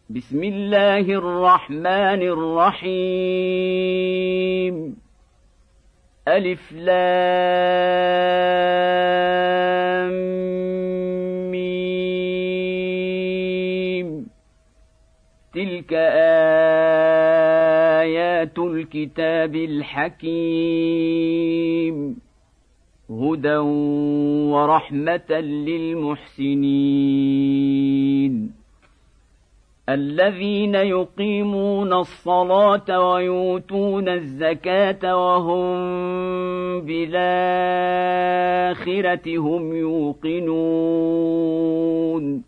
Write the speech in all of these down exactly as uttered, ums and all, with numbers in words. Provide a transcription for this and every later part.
بسم الله الرحمن الرحيم ألف لام ميم تلك آيات الكتاب الحكيم هدى ورحمة للمحسنين الذين يقيمون الصلاة ويؤتون الزكاة وهم بالآخرة هم يوقنون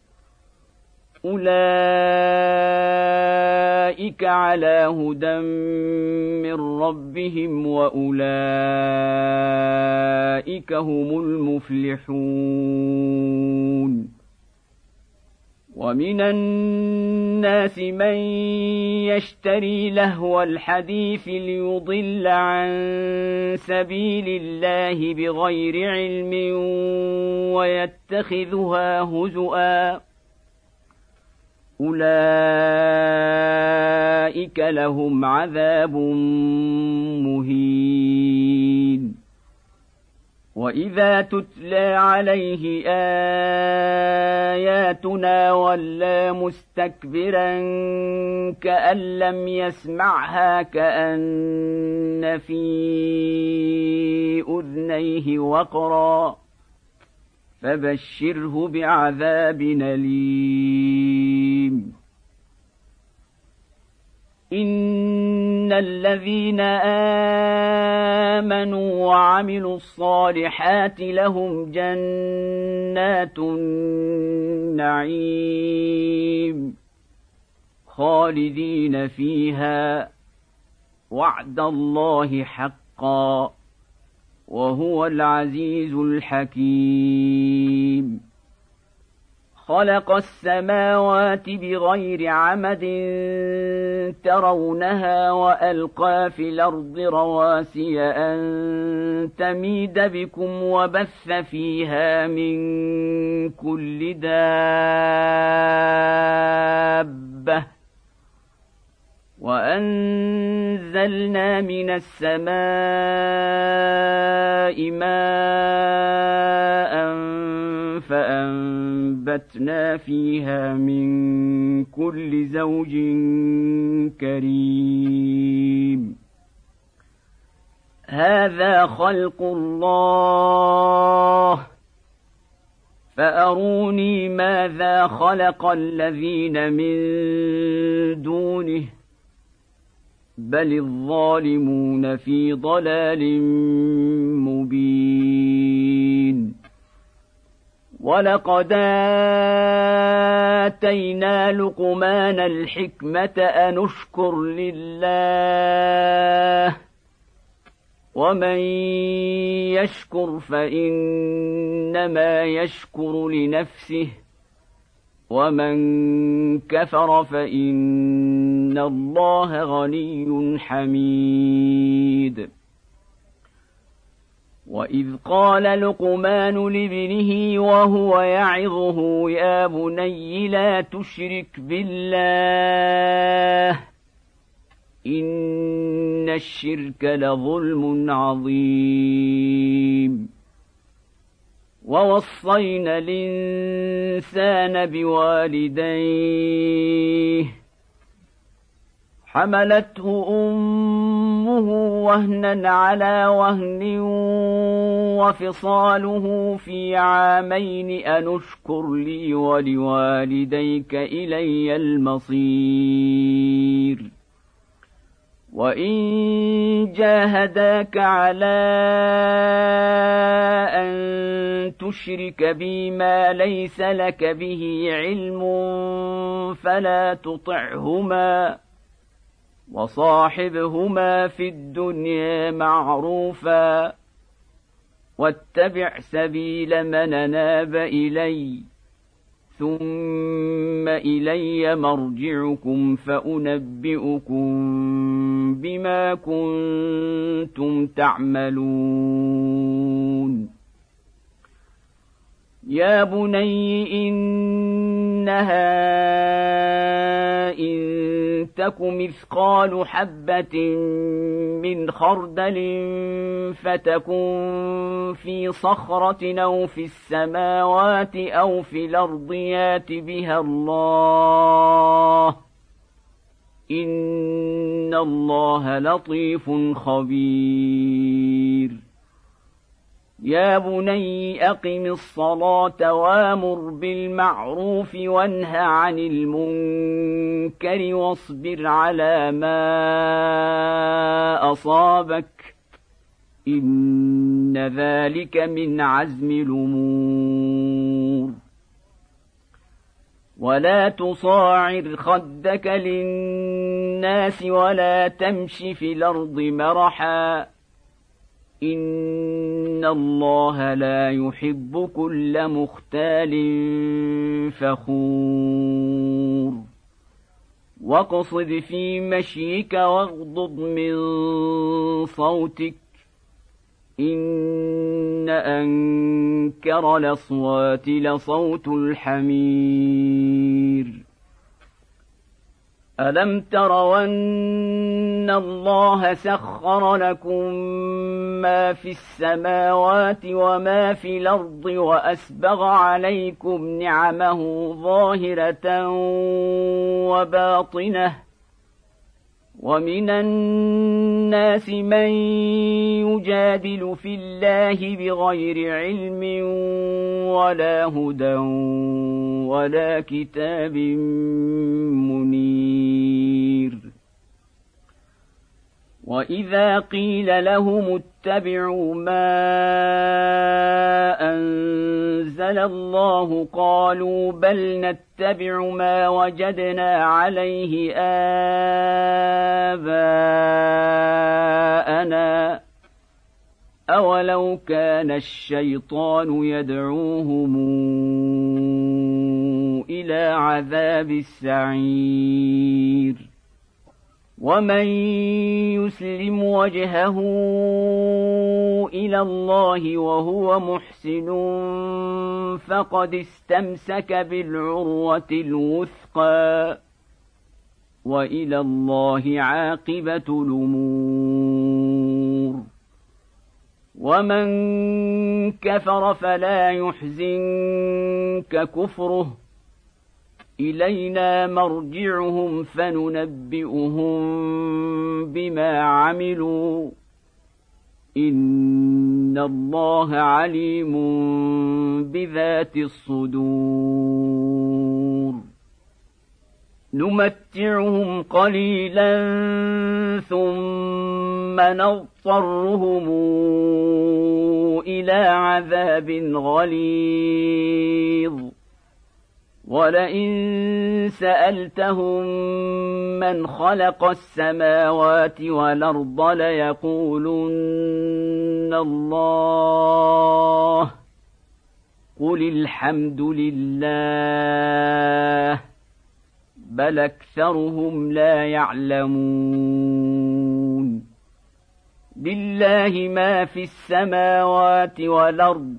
أولئك على هدى من ربهم وأولئك هم المفلحون ومن الناس من يشتري لهو الحديث ليضل عن سبيل الله بغير علم ويتخذها هزؤا أولئك لهم عذاب مهين وإذا تتلى عليه آياتنا ولى مستكبرا كأن لم يسمعها كأن في أذنيه وقرا فبشره بعذاب أليم إن الذين آمنوا وعملوا الصالحات لهم جنات النعيم خالدين فيها وعد الله حقا وهو العزيز الحكيم خلق السماوات بغير عمد ترونها وألقى في الأرض رواسي أن تميد بكم وبث فيها من كل دابة وأنزلنا من السماء ماء فأنبتنا فيها من كل زوج كريم هذا خلق الله فأروني ماذا خلق الذين من دونه بل الظالمون في ضلال مبين ولقد آتينا لقمان الحكمة أن اشكر لله ومن يشكر فإنما يشكر لنفسه ومن كفر فإن الله غني حميد وإذ قال لقمان لابنه وهو يعظه يا بني لا تشرك بالله إن الشرك لظلم عظيم ووصينا الإنسان بوالديه حملته أمه وهنا على وهن وفصاله في عامين أن اشكر لي ولوالديك إلي المصير وإن جاهداك على أن تشرك بي ما ليس لك به علم فلا تطعهما وصاحبهما في الدنيا معروفا واتبع سبيل من أناب إلي ثم إلي مرجعكم فأنبئكم بما كنتم تعملون يا بني إنها تك مثقال حبة من خردل فتكن في صخرة أو في السماوات أو في الأرض يات بها الله إن الله لطيف خبير يا بني أقم الصلاة وامر بالمعروف وانه عن المنكر واصبر على ما أصابك إن ذلك من عزم الأمور ولا تصاعر خدك للناس ولا تمش في الأرض مرحا إن الله لا يحب كل مختال فخور واقصد في مشيك واغضض من صوتك إن أنكر الأصوات لصوت الحمير ألم تروا أن الله سخر لكم ما في السماوات وما في الأرض وأسبغ عليكم نعمه ظاهرة وباطنة ومن الناس من يجادل في الله بغير علم ولا هدى ولا كتاب منير وإذا قيل لهم اتبعوا ما أنزل الله قالوا بل نتبع ما وجدنا عليه آباءنا أولو كان الشيطان يدعوهم إلى عذاب السعير ومن يسلم وجهه إلى الله وهو محسن فقد استمسك بالعروة الوثقى وإلى الله عاقبة الأمور ومن كفر فلا يحزنك كفره إلينا مرجعهم فننبئهم بما عملوا إن الله عليم بذات الصدور نمتعهم قليلا ثم نضطرهم إلى عذاب غليظ ولئن سألتهم من خلق السماوات والأرض ليقولن الله قل الحمد لله بل أكثرهم لا يعلمون لله ما في السماوات والأرض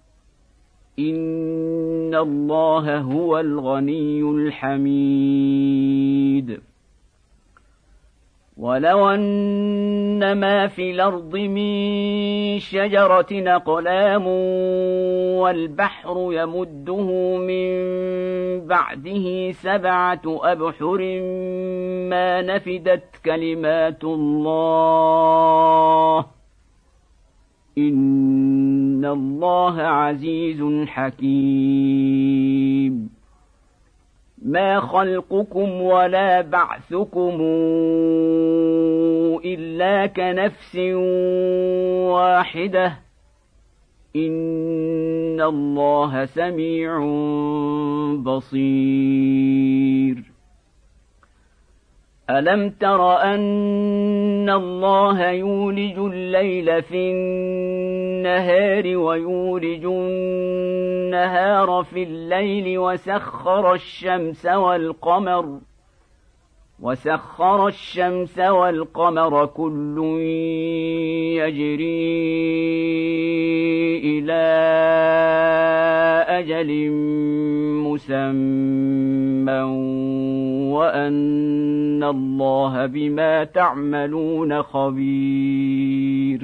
إن الله هو الغني الحميد ولو أن ما في الأرض من شجرة أقلام والبحر يمده من بعده سبعة أبحر ما نفدت كلمات الله إن الله عزيز حكيم ما خلقكم ولا بعثكم إلا كنفس واحدة إن الله سميع بصير ألم تر أن الله يولج الليل في النهار ويولج النهار في الليل وسخر الشمس والقمر وسخر الشمس والقمر كل يجري إلى أجل مسمى وأن الله بما تعملون خبير.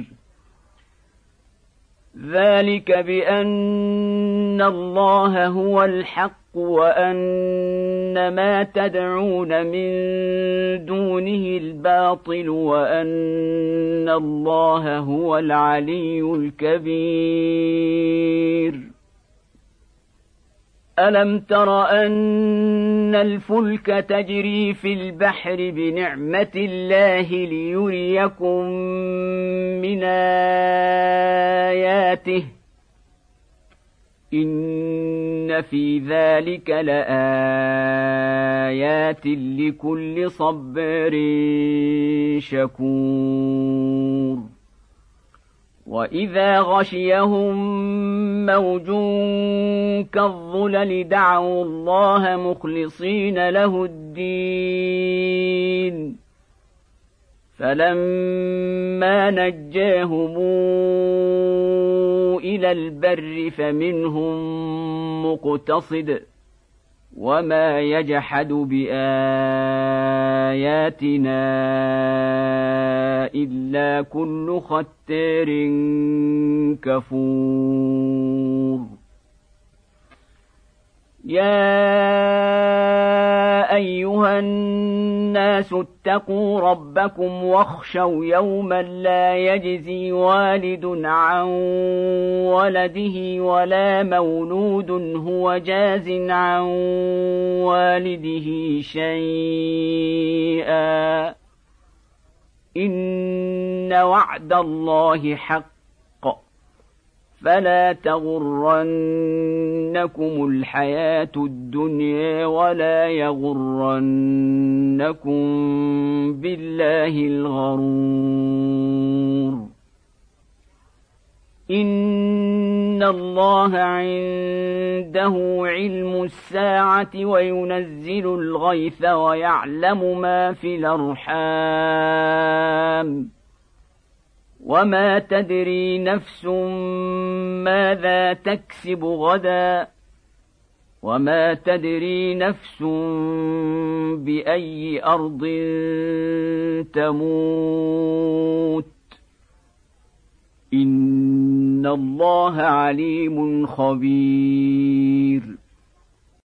ذلك بأن الله هو الحق وأن ما تدعون من دونه الباطل وأن الله هو العلي الكبير. ألم تر أن الفلك تجري في البحر بنعمة الله ليريكم من آياته إن في ذلك لآيات لكل صبار شكور. وإذا غشيهم موج كالظلل دعوا الله مخلصين له الدين فلما نجاهم إلى البر فمنهم مقتصد وما يجحد بآياتنا إلا كل ختار كفور. يا أيها الناس اتقوا ربكم واخشوا يوما لا يجزي والد عن ولده ولا مولود هو جاز عن والده شيئا إن وعد الله حق فلا تغرنكم الحياة الدنيا ولا يغرنكم بالله الغرور. إن الله عنده علم الساعة وينزل الغيث ويعلم ما في الأرحام وما تدري نفس ماذا تكسب غدا وما تدري نفس بأي أرض تموت إن الله عليم خبير.